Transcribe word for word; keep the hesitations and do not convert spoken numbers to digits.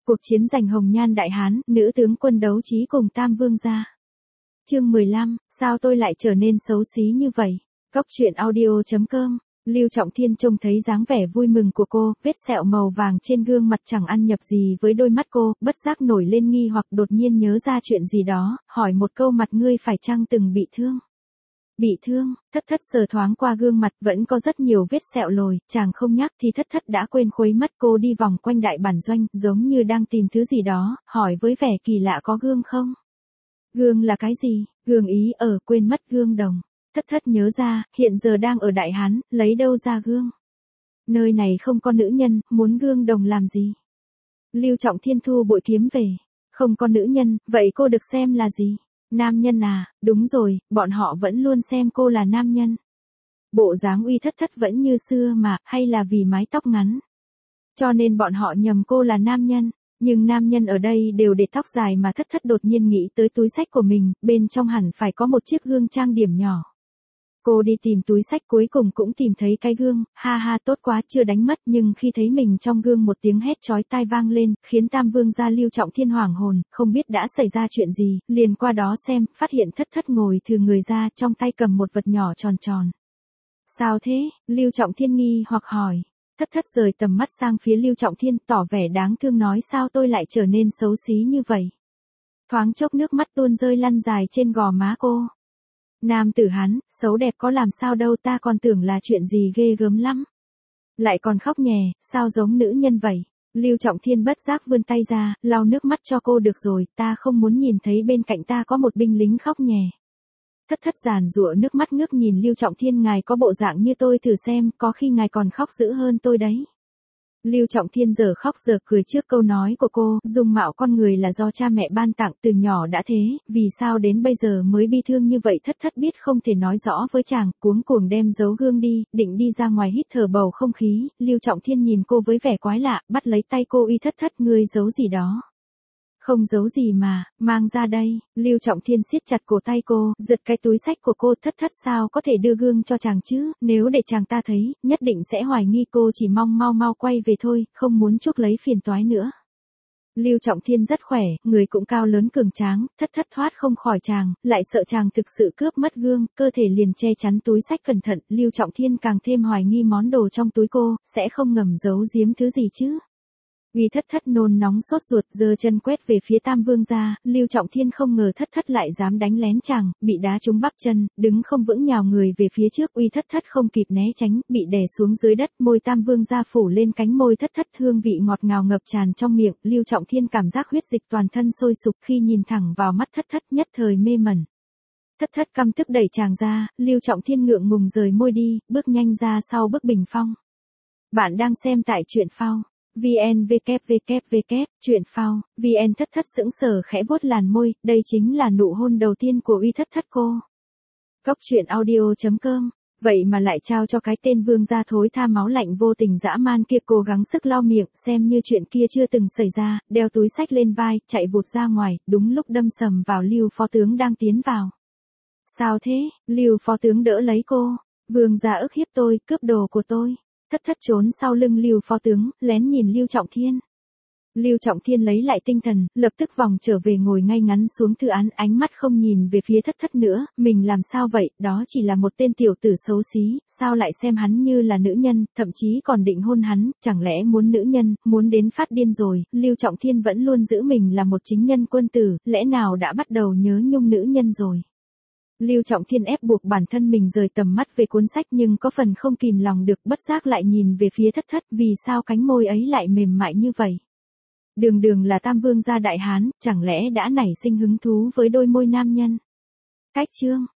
Cuộc chiến giành Hồng Nhan Đại Hán, nữ tướng quân đấu trí cùng Tam Vương gia. Chương mười lăm, sao tôi lại trở nên xấu xí như vậy? Cốc truyện audio chấm com. Lưu Trọng Thiên trông thấy dáng vẻ vui mừng của cô, vết sẹo màu vàng trên gương mặt chẳng ăn nhập gì với đôi mắt cô, bất giác nổi lên nghi hoặc đột nhiên nhớ ra chuyện gì đó, hỏi một câu mặt ngươi phải chăng từng bị thương? Bị thương, thất thất sờ thoáng qua gương mặt vẫn có rất nhiều vết sẹo lồi, chàng không nhắc thì thất thất đã quên khuấy mất. Cô đi vòng quanh đại bản doanh, giống như đang tìm thứ gì đó, hỏi với vẻ kỳ lạ có gương không? Gương là cái gì? Gương ý ở quên mất gương đồng. Thất thất nhớ ra, hiện giờ đang ở Đại Hán, lấy đâu ra gương? Nơi này không có nữ nhân, muốn gương đồng làm gì? Lưu Trọng Thiên thu bội kiếm về. Không có nữ nhân, vậy cô được xem là gì? Nam nhân à, đúng rồi, bọn họ vẫn luôn xem cô là nam nhân. Bộ dáng uy thất thất vẫn như xưa mà, hay là vì mái tóc ngắn? Cho nên bọn họ nhầm cô là nam nhân. Nhưng nam nhân ở đây đều để tóc dài mà thất thất đột nhiên nghĩ tới túi xách của mình, bên trong hẳn phải có một chiếc gương trang điểm nhỏ. Cô đi tìm túi xách cuối cùng cũng tìm thấy cái gương, ha ha tốt quá chưa đánh mất, nhưng khi thấy mình trong gương một tiếng hét chói tai vang lên, khiến Tam Vương gia Lưu Trọng Thiên hoảng hồn, không biết đã xảy ra chuyện gì, liền qua đó xem, phát hiện thất thất ngồi thừ người ra, trong tay cầm một vật nhỏ tròn tròn. Sao thế? Lưu Trọng Thiên nghi hoặc hỏi. Thất thất rời tầm mắt sang phía Lưu Trọng Thiên, tỏ vẻ đáng thương nói sao tôi lại trở nên xấu xí như vậy. Thoáng chốc nước mắt tuôn rơi lăn dài trên gò má cô. Nam tử Hán, xấu đẹp có làm sao đâu, ta còn tưởng là chuyện gì ghê gớm lắm. Lại còn khóc nhè, sao giống nữ nhân vậy? Lưu Trọng Thiên bất giác vươn tay ra, lau nước mắt cho cô. Được rồi, ta không muốn nhìn thấy bên cạnh ta có một binh lính khóc nhè. Thất thất giàn giụa nước mắt ngước nhìn Lưu Trọng Thiên, ngài có bộ dạng như tôi thử xem, có khi ngài còn khóc dữ hơn tôi đấy. Lưu Trọng Thiên giờ khóc giờ cười trước câu nói của cô, dung mạo con người là do cha mẹ ban tặng từ nhỏ đã thế, vì sao đến bây giờ mới bi thương như vậy? Thất thất biết không thể nói rõ với chàng, cuống cuồng đem giấu gương đi, định đi ra ngoài hít thở bầu không khí. Lưu Trọng Thiên nhìn cô với vẻ quái lạ, bắt lấy tay cô uy thất thất, ngươi giấu gì đó? Không giấu gì mà, mang ra đây. Lưu Trọng Thiên siết chặt cổ tay cô, giật cái túi xách của cô. Thất thất sao có thể đưa gương cho chàng chứ, nếu để chàng ta thấy, nhất định sẽ hoài nghi. Cô chỉ mong mau mau quay về thôi, không muốn chuốc lấy phiền toái nữa. Lưu Trọng Thiên rất khỏe, người cũng cao lớn cường tráng, thất thất thoát không khỏi chàng, lại sợ chàng thực sự cướp mất gương, cơ thể liền che chắn túi xách cẩn thận. Lưu Trọng Thiên càng thêm hoài nghi món đồ trong túi cô, sẽ không ngầm giấu giếm thứ gì chứ. Uy thất thất nôn nóng sốt ruột, giơ chân quét về phía Tam Vương gia. Lưu Trọng Thiên không ngờ thất thất lại dám đánh lén chàng, bị đá trúng bắp chân, đứng không vững nhào người về phía trước. Uy thất thất không kịp né tránh, bị đè xuống dưới đất. Môi Tam Vương gia phủ lên cánh môi thất thất, hương vị ngọt ngào ngập tràn trong miệng. Lưu Trọng Thiên cảm giác huyết dịch toàn thân sôi sục, khi nhìn thẳng vào mắt thất thất nhất thời mê mẩn. Thất thất căm tức đẩy chàng ra, Lưu Trọng Thiên ngượng ngùng rời môi đi, bước nhanh ra sau bức bình phong. Bạn đang xem tại truyện phao. vn www truyện phao vn. Thất thất sững sờ khẽ vuốt làn môi, đây chính là nụ hôn đầu tiên của uy thất thất cô. Cốc truyện audio chấm com. Vậy mà lại trao cho cái tên vương gia thối tha máu lạnh vô tình dã man kia. Cố gắng sức lau miệng, xem như chuyện kia chưa từng xảy ra, đeo túi xách lên vai, chạy vụt ra ngoài, đúng lúc đâm sầm vào Lưu phó tướng đang tiến vào. Sao thế? Lưu phó tướng đỡ lấy cô. Vương gia ức hiếp tôi, cướp đồ của tôi. Thất thất trốn sau lưng Lưu phó tướng, lén nhìn Lưu Trọng Thiên. Lưu Trọng Thiên lấy lại tinh thần, lập tức vòng trở về ngồi ngay ngắn xuống thư án, ánh mắt không nhìn về phía thất thất nữa. Mình làm sao vậy, đó chỉ là một tên tiểu tử xấu xí, sao lại xem hắn như là nữ nhân, thậm chí còn định hôn hắn, chẳng lẽ muốn nữ nhân, muốn đến phát điên rồi. Lưu Trọng Thiên vẫn luôn giữ mình là một chính nhân quân tử, lẽ nào đã bắt đầu nhớ nhung nữ nhân rồi. Lưu Trọng Thiên ép buộc bản thân mình rời tầm mắt về cuốn sách, nhưng có phần không kìm lòng được, bất giác lại nhìn về phía thất thất, vì sao cánh môi ấy lại mềm mại như vậy. Đường đường là Tam Vương gia Đại Hán, chẳng lẽ đã nảy sinh hứng thú với đôi môi nam nhân. Cách chương